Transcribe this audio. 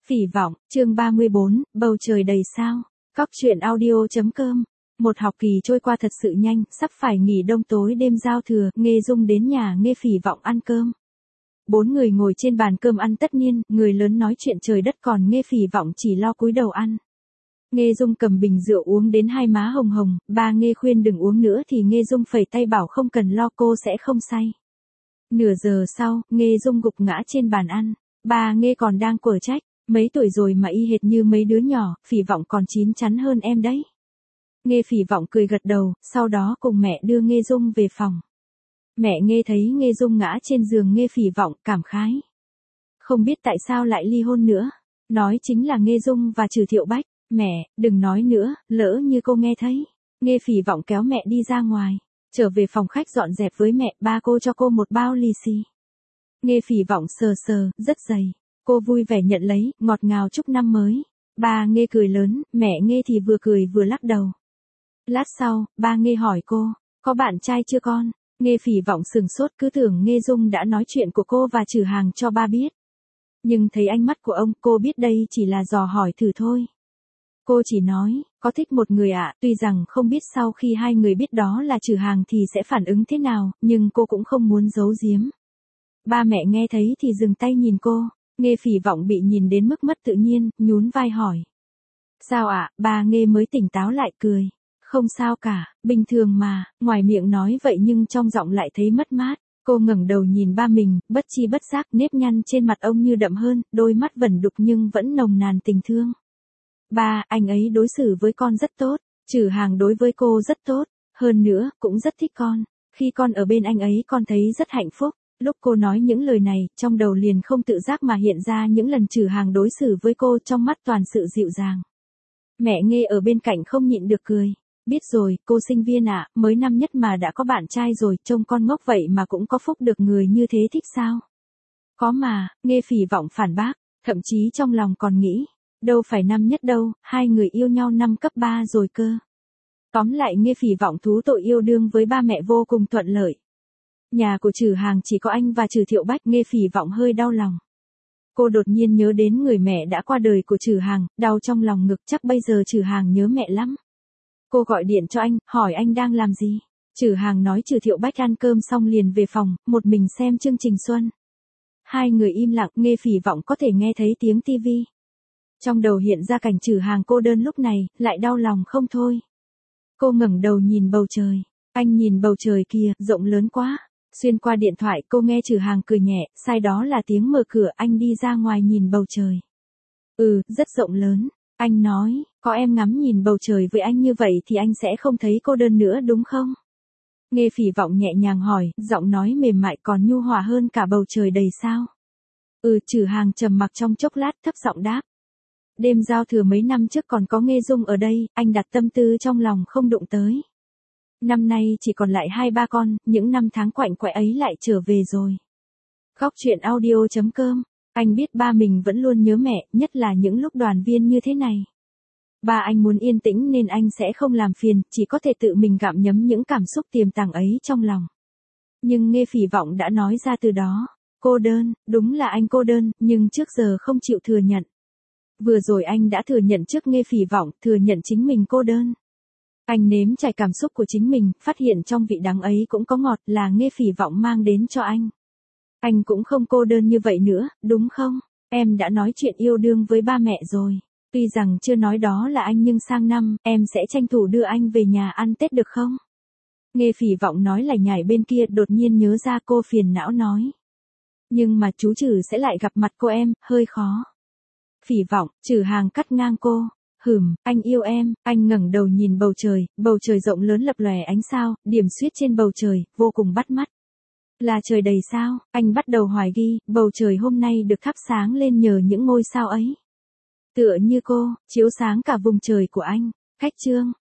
Phỉ vọng, chương 34, bầu trời đầy sao. Cóc truyện audio.com. Một học kỳ trôi qua thật sự nhanh, sắp phải nghỉ đông tối đêm giao thừa, Nghê Dung đến nhà Nghê Phỉ vọng ăn cơm. 4 người ngồi trên bàn cơm ăn tất niên, người lớn nói chuyện trời đất còn Nghê Phỉ vọng chỉ lo cúi đầu ăn. Nghê Dung cầm bình rượu uống đến hai má hồng hồng, ba Nghê khuyên đừng uống nữa thì Nghê Dung phẩy tay bảo không cần lo cô sẽ không say. Nửa giờ sau, Nghê Dung gục ngã trên bàn ăn, ba Nghê còn đang quở trách. Mấy tuổi rồi mà y hệt như mấy đứa nhỏ, Phỉ vọng còn chín chắn hơn em đấy. Nghê Phỉ vọng cười gật đầu, sau đó cùng mẹ đưa Nghê Dung về phòng. Mẹ Nghê thấy Nghê Dung ngã trên giường Nghê Phỉ vọng, cảm khái. Không biết tại sao lại ly hôn nữa. Nói chính là Nghê Dung và Trừ Thiệu Bách. Mẹ, đừng nói nữa, lỡ như cô nghe thấy. Nghê Phỉ vọng kéo mẹ đi ra ngoài. Trở về phòng khách dọn dẹp với mẹ, ba cô cho cô một bao lì xì. Nghê Phỉ vọng sờ sờ, rất dày. Cô vui vẻ nhận lấy, ngọt ngào chúc năm mới. Ba Nghê cười lớn, mẹ Nghê thì vừa cười vừa lắc đầu. Lát sau, ba Nghê hỏi cô, có bạn trai chưa con? Nghê Phỉ vọng sừng sốt cứ tưởng Nghê Dung đã nói chuyện của cô và Trừ Hàng cho ba biết. Nhưng thấy ánh mắt của ông, cô biết đây chỉ là dò hỏi thử thôi. Cô chỉ nói, có thích một người ạ, tuy rằng không biết sau khi hai người biết đó là Trừ Hàng thì sẽ phản ứng thế nào, nhưng cô cũng không muốn giấu giếm. Ba mẹ nghe thấy thì dừng tay nhìn cô. Nghê Phỉ vọng bị nhìn đến mức mất tự nhiên, nhún vai hỏi. Sao ạ? Ba Nghê mới tỉnh táo lại cười. Không sao cả, bình thường mà, ngoài miệng nói vậy nhưng trong giọng lại thấy mất mát. Cô ngẩng đầu nhìn ba mình, bất chi bất giác nếp nhăn trên mặt ông như đậm hơn, đôi mắt vẩn đục nhưng vẫn nồng nàn tình thương. Ba, anh ấy đối xử với con rất tốt, Trừ Hàng đối với cô rất tốt, hơn nữa, cũng rất thích con. Khi con ở bên anh ấy con thấy rất hạnh phúc. Lúc cô nói những lời này, trong đầu liền không tự giác mà hiện ra những lần Trừ Hàng đối xử với cô trong mắt toàn sự dịu dàng. Mẹ Nghê ở bên cạnh không nhịn được cười. Biết rồi, cô sinh viên ạ, mới năm nhất mà đã có bạn trai rồi, trông con ngốc vậy mà cũng có phúc được người như thế thích sao? Có mà, Nghê Phỉ vọng phản bác, thậm chí trong lòng còn nghĩ, đâu phải năm nhất đâu, hai người yêu nhau năm cấp 3 rồi cơ. Tóm lại Nghê Phỉ vọng thú tội yêu đương với ba mẹ vô cùng thuận lợi. Nhà của Trừ Hàng chỉ có anh và Trừ Thiệu Bách, Nghê Phỉ vọng hơi đau lòng. Cô đột nhiên nhớ đến người mẹ đã qua đời của Trừ Hàng, đau trong lòng ngực chắc bây giờ Trừ Hàng nhớ mẹ lắm. Cô gọi điện cho anh, hỏi anh đang làm gì. Trừ Hàng nói Trừ Thiệu Bách ăn cơm xong liền về phòng, một mình xem chương trình Xuân. Hai người im lặng, Nghê Phỉ vọng có thể nghe thấy tiếng tivi. Trong đầu hiện ra cảnh Trừ Hàng cô đơn lúc này, lại đau lòng không thôi. Cô ngẩng đầu nhìn bầu trời. Anh nhìn bầu trời kia, rộng lớn quá. Xuyên qua điện thoại cô nghe Trừ Hàng cười nhẹ, sai đó là tiếng mở cửa, anh đi ra ngoài nhìn bầu trời. Rất rộng lớn. Anh nói, có em ngắm nhìn bầu trời với anh như vậy thì anh sẽ không thấy cô đơn nữa đúng không? Nghê Phỉ vọng nhẹ nhàng hỏi, giọng nói mềm mại còn nhu hòa hơn cả bầu trời đầy sao. Trừ Hàng trầm mặc trong chốc lát thấp giọng đáp. Đêm giao thừa mấy năm trước còn có Nghê Dung ở đây, anh đặt tâm tư trong lòng không đụng tới. Năm nay chỉ còn lại 2-3 con, những năm tháng quạnh quẽ ấy lại trở về rồi. Cóc truyện audio.com. Anh biết ba mình vẫn luôn nhớ mẹ, nhất là những lúc đoàn viên như thế này. Ba anh muốn yên tĩnh nên anh sẽ không làm phiền, chỉ có thể tự mình gặm nhấm những cảm xúc tiềm tàng ấy trong lòng. Nhưng Nghê Phỉ vọng đã nói ra từ đó. Cô đơn, đúng là anh cô đơn, nhưng trước giờ không chịu thừa nhận. Vừa rồi anh đã thừa nhận trước Nghê Phỉ vọng, thừa nhận chính mình cô đơn. Anh nếm trải cảm xúc của chính mình, phát hiện trong vị đắng ấy cũng có ngọt là Nghê Phỉ vọng mang đến cho anh. Anh cũng không cô đơn như vậy nữa, đúng không? Em đã nói chuyện yêu đương với ba mẹ rồi. Tuy rằng chưa nói đó là anh nhưng sang năm, em sẽ tranh thủ đưa anh về nhà ăn Tết được không? Nghê Phỉ vọng nói lải nhải bên kia đột nhiên nhớ ra cô phiền não nói. Nhưng mà chú Trừ sẽ lại gặp mặt cô em, hơi khó. Phỉ vọng, Trừ Hàng cắt ngang cô. Anh yêu em, anh ngẩng đầu nhìn bầu trời rộng lớn lập lòe ánh sao, điểm xuyết trên bầu trời, vô cùng bắt mắt. Là trời đầy sao, anh bắt đầu hoài nghi, bầu trời hôm nay được thắp sáng lên nhờ những ngôi sao ấy. Tựa như cô, chiếu sáng cả vùng trời của anh. Khách chương.